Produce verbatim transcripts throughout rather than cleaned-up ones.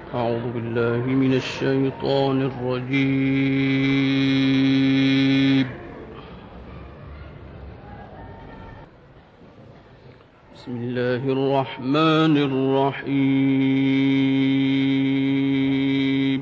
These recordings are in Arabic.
أعوذ بالله من الشيطان الرجيم. بسم الله الرحمن الرحيم.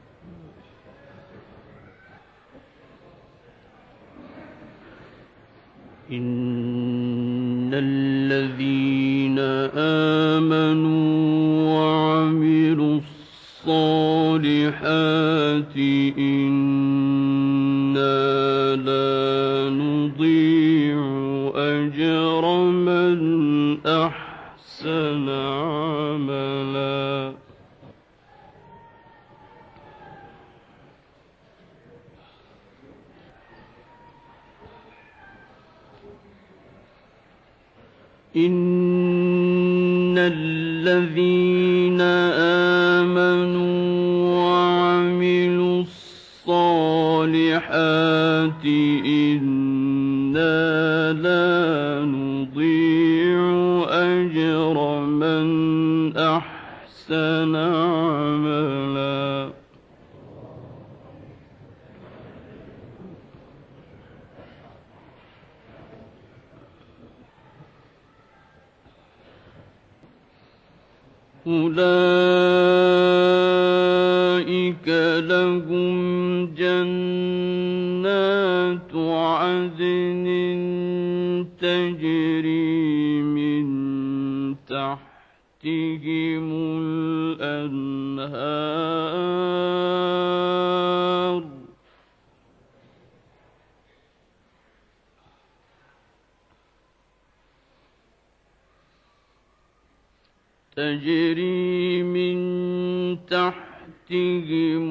إن الذين آمنوا وعملوا الصالحات إنا لا نضيع أجر من أحسن عملا. إن الذين آمنوا وعملوا الصالحات إنا لا نضيع أجر من أحسن عملا. أولئك لهم جنات عدن تجري من تحتهم الأنهار تجري من تحتهم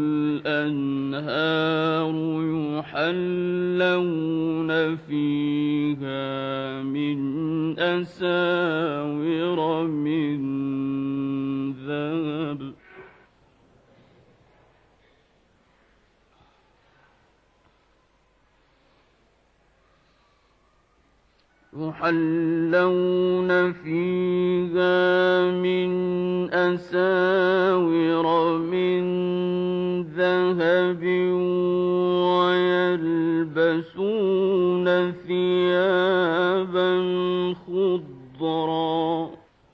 الأنهار يحلون فيها من أساور من ذهب يحلون فيها من أساور من ذهب ويلبسون ثيابا خضرا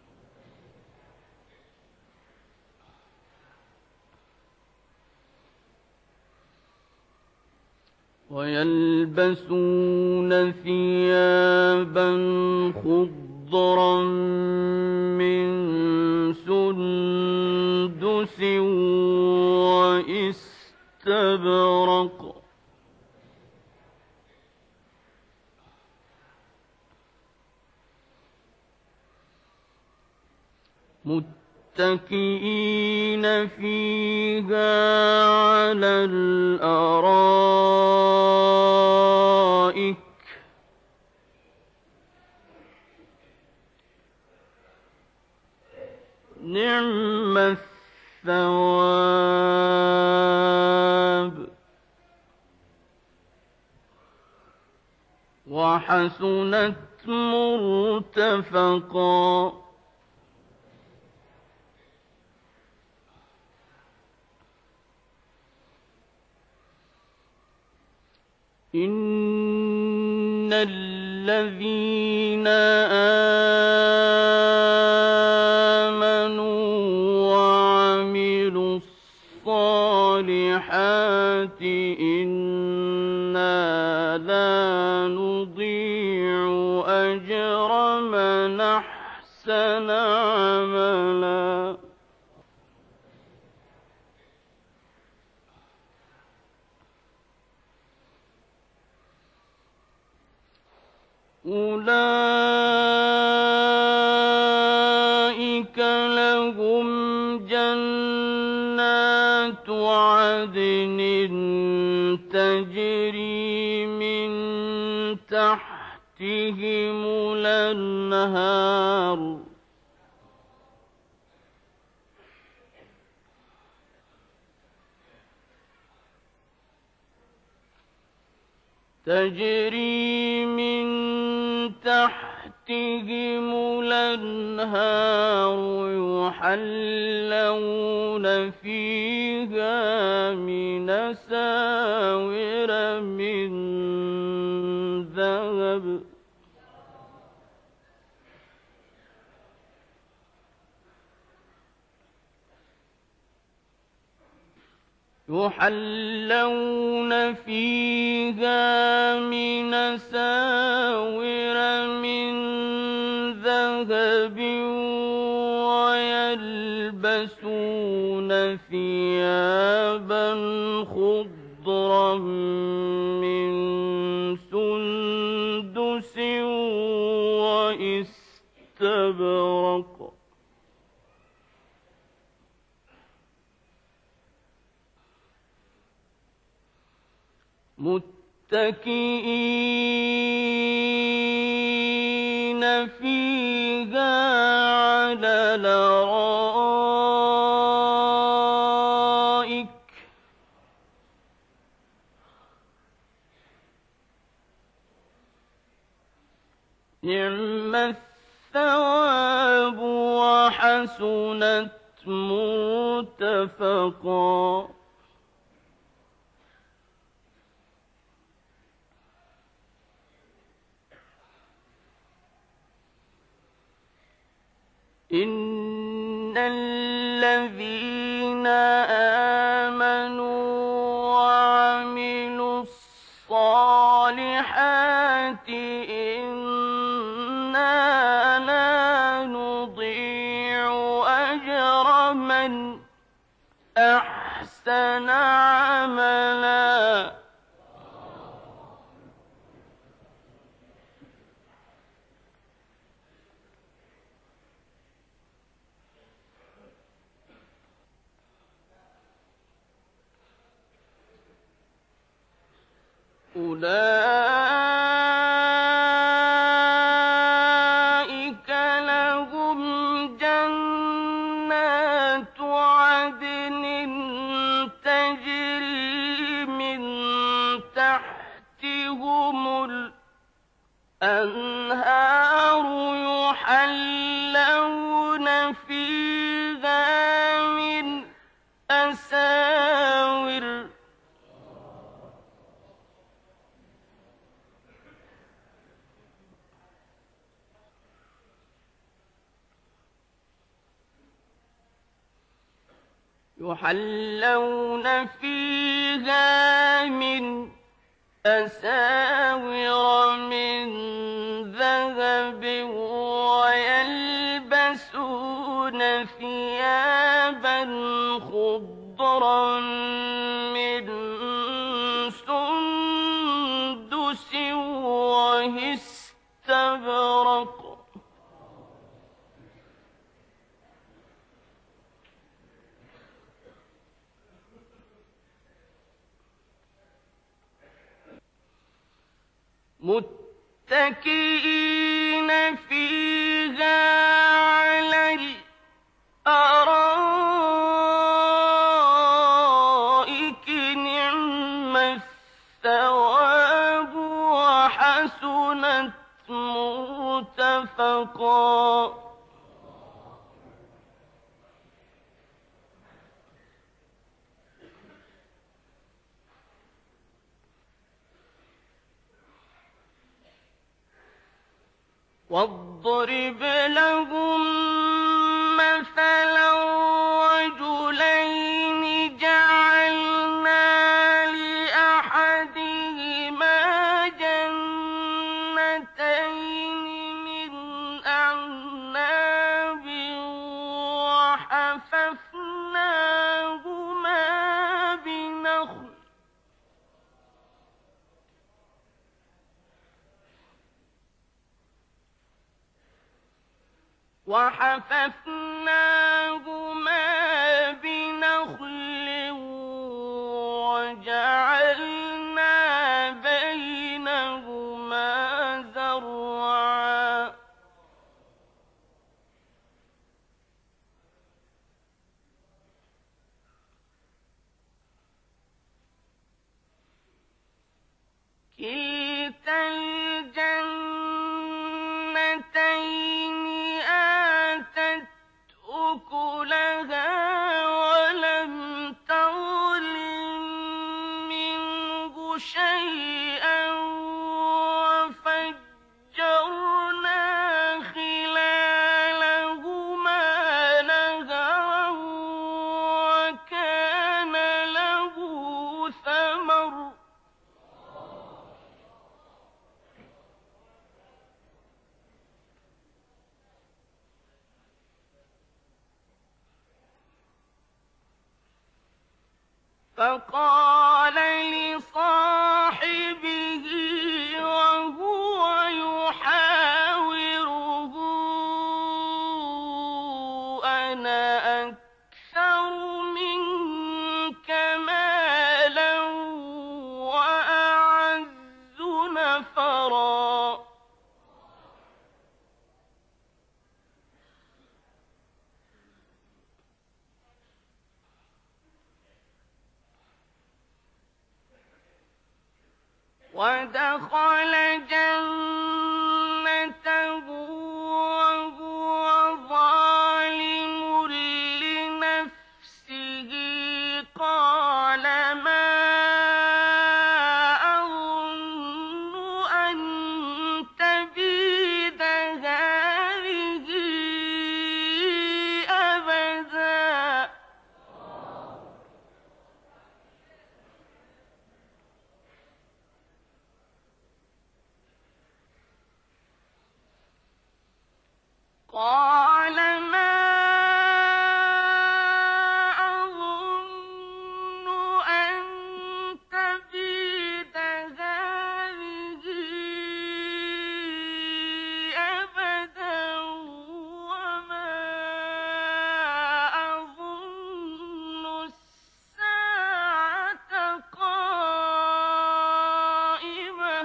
ويلبسون ثيابا خضرا من سندس واستبرق متكئين فيها على الأرائك نعم الثواب وحسنت مرتفقا. إن الذين آمنوا وعملوا الصالحات إنا لا نضيع أجر من أحسن عملا. أولئك لهم جنات عدن تجري من تحتهم الأنهار تجري من تحتهم الأنهار يحلون فيها من أساور من ذهب يحلون فيها من أساور من ذهب ويلبسون ثيابا خضرا من سندس واستبرق متكئين فيها على الأرائك نعم الثواب وحسنت مرتفقا. إن الذين آمنوا وعملوا الصالحات إنا لا نضيع أجر من أحسن عملا. أولئك لهم جنات عدن تجري من تحتهم الأنهار يحلون فيها من أساور يحلون فيها من أساور من ذهب ويلبسون ثيابا خضرا من سندس واستبرق متكئين فيها على الأرائك نعم الثواب وحسنت مرتفقا. واضرب لهم مثلا رجلين جعلنا لأحدهما جنتين من أعناب وحففناهما بنخل وحففناهما بنخل وجعلنا بينهما زرعا كلتا الجنتين فقال لصاحبه وهو يحاوره أنا أكثر منك مالا وأعز نفرا ودخل جنته وهو ظالم لنفسه قال ما أظن أن تبيد هذه أبدا قال ما أظن أن تبيد هذه أبدا وما أظن الساعة قائمة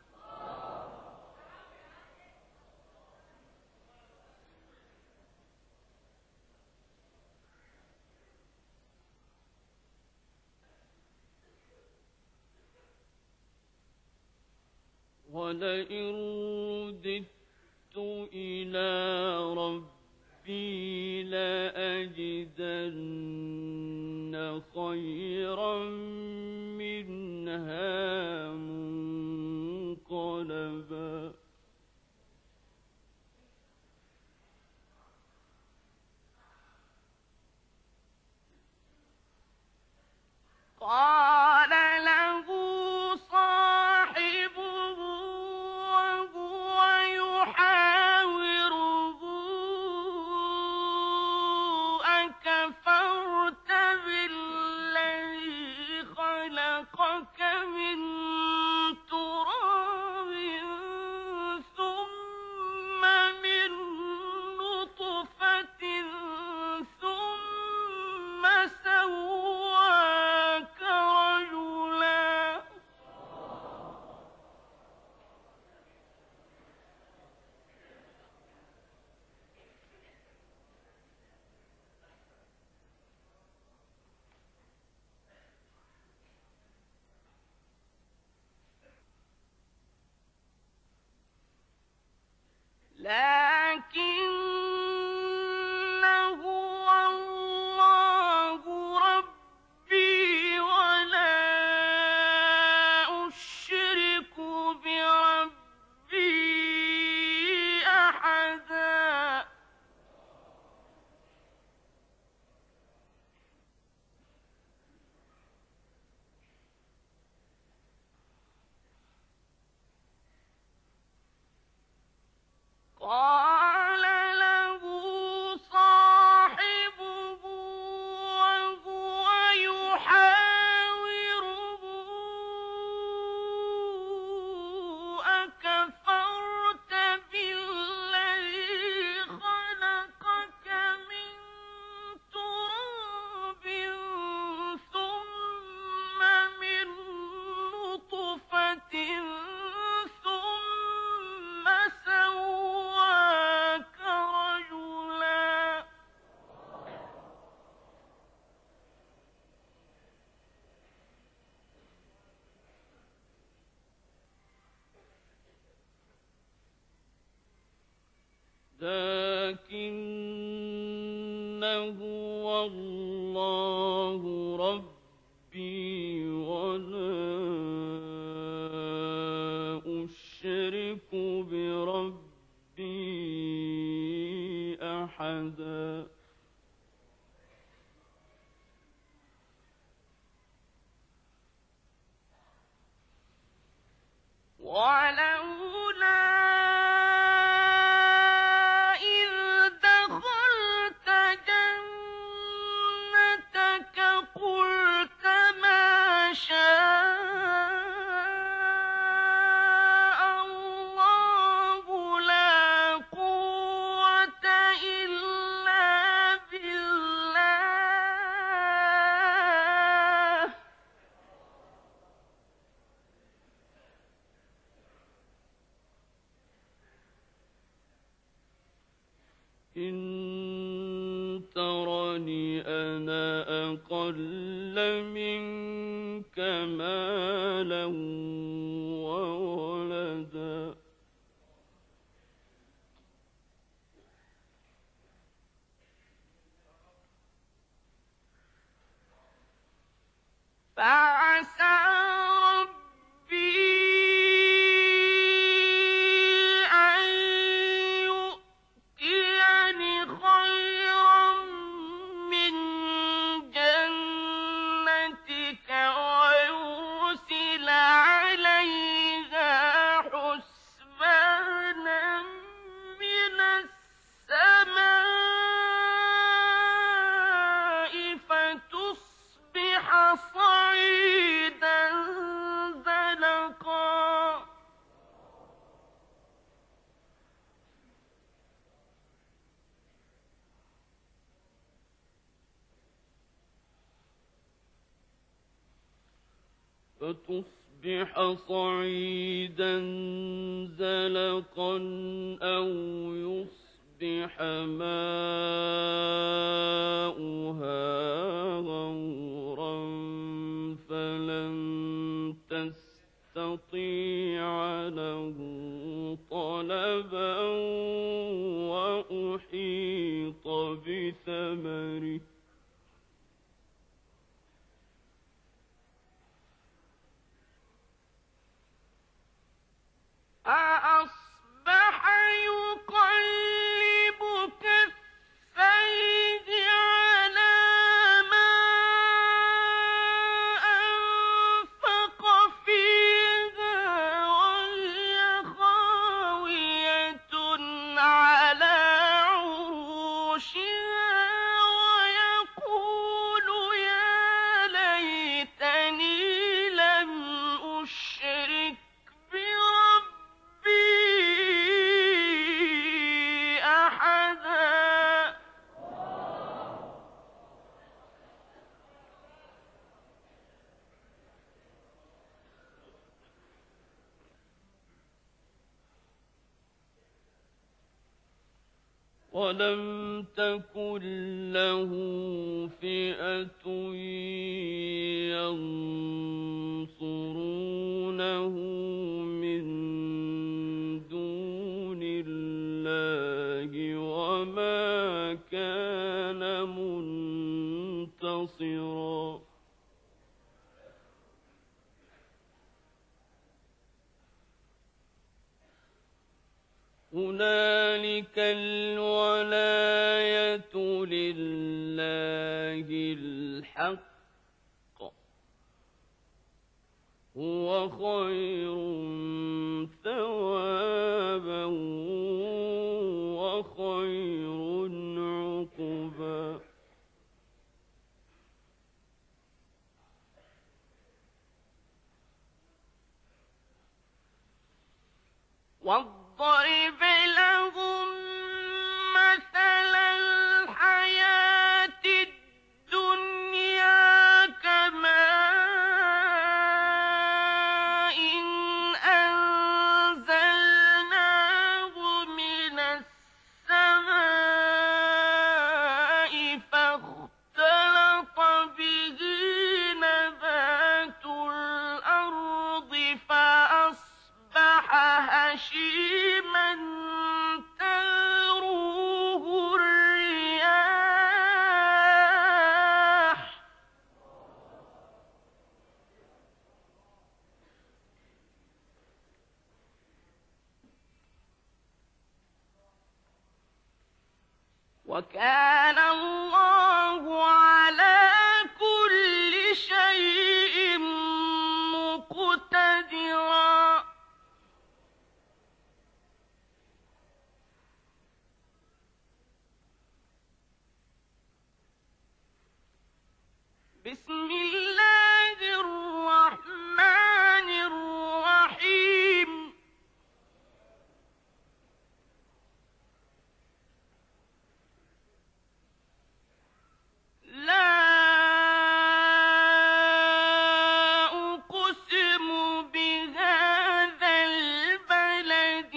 ولئن رددت إلى ربي لأجدن خيرا منها منقلبا قال له صاحبه وهو يحاوره أكفرت بالذي خلقك من تراب ثم من نطفة ثم سواك رجلا لكن هو الله ربي ولا أشرك بربي أحدا قال له صاحبه وهو يحاوره أكفرت بالذي خلقك من تراب ثم من نطفة ثم سواك رجلا لكنه الله ربي ولا أشرك بربي أحدا ولولا إذ دخلت جنتك قلت ما منك مالا وولدا فعسى ربي أن يؤتيني خيرا من جنتك ويرسل عليها حسبانا من السماء فتصبح صعيدا زلقا فتصبح صعيدا زلقا أو يصبح ماؤها غورا فلن تستطيع له طلبا وأحيط بثمره أَأَصْبَحَ يُقَلِّبُ كَفَّيْهِ عَلَىٰ مَا أَنفَقَ فِيهَا وَهِيَ خَاوِيَةٌ عَلَىٰ عُرُوشِهَا وَيَقُولُ يَا لَيْتَنِي لَمْ أُشْرِكْ وَلَمْ تَكُنْ لَهُ فِئَةٌ يَنصُرُونَهُ مِنْ دُونِ اللَّهِ وَمَا كَانَ مُنتَصِرًا هُنَالِكَ الْوَلَايَةُ لِلَّهِ الْحَقِّ هُوَ خَيْرٌ ثَوَابًا وَخَيْرٌ عُقْبًا واضرب لهم مثل الحياة الدنيا كماء أنزلناه من السماء فاختلط به نبات الأرض فأصبح هشيما تذروه الرياح وكان الله على كل شيء مقتدرا بسم الله الرحمن الرحيم لا أقسم بهذا البلد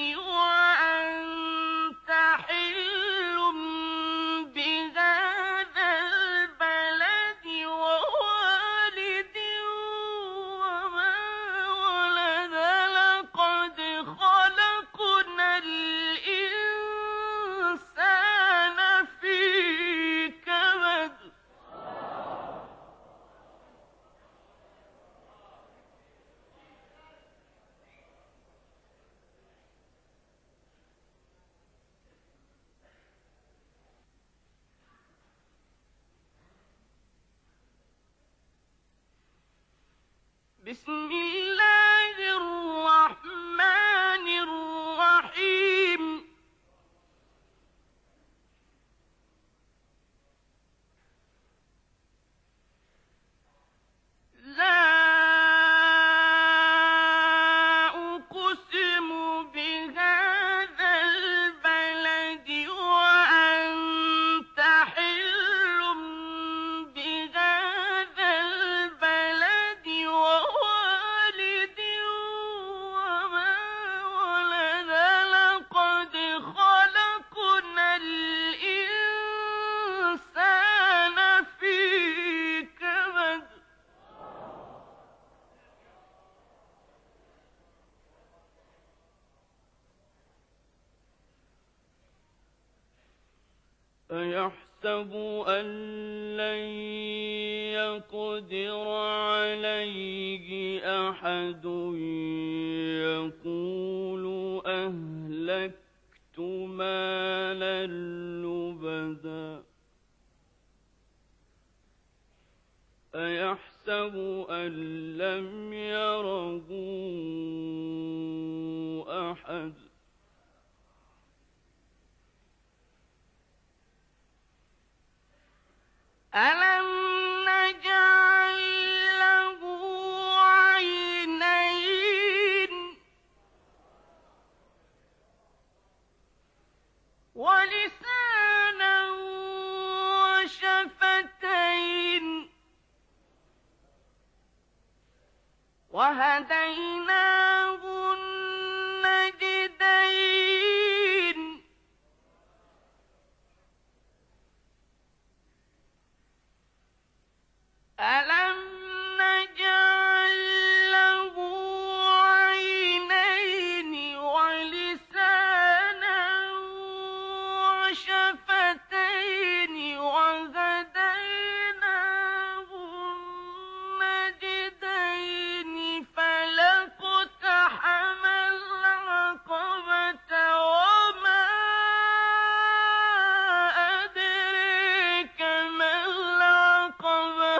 وأنت حل بهذا البلد ووالد بسم الله الرحمن الرحيم لا أقسم بهذا البلد وأنت حل بهذا البلد ووالد وما ولد لقد خلقنا الإنسان في كبد أيحسب أن لن يقدر عليه أحد يقول أهلكت مالا لبدا أيحسب أن لم يره أحد ألم نجعل له عينين ولسانا وشفتين وهديناه النجدين ألم نجعل له عينين ولسانا وشفتين وهديناه النجدين فلاقتحم العقبة وما أدريك ما العقبة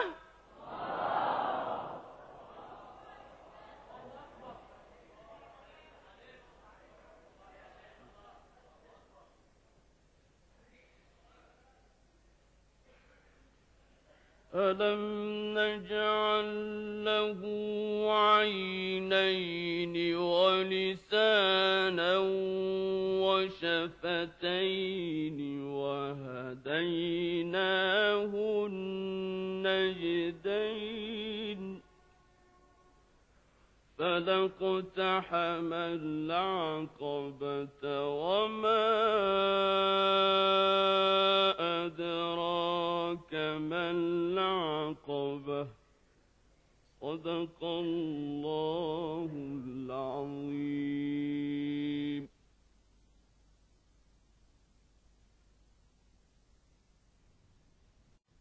ألم نجعل له عينين ولسانا وشفتين وهديناه النجدين فلاقتحم العقبة وما أدراك ما العقبة صدق الله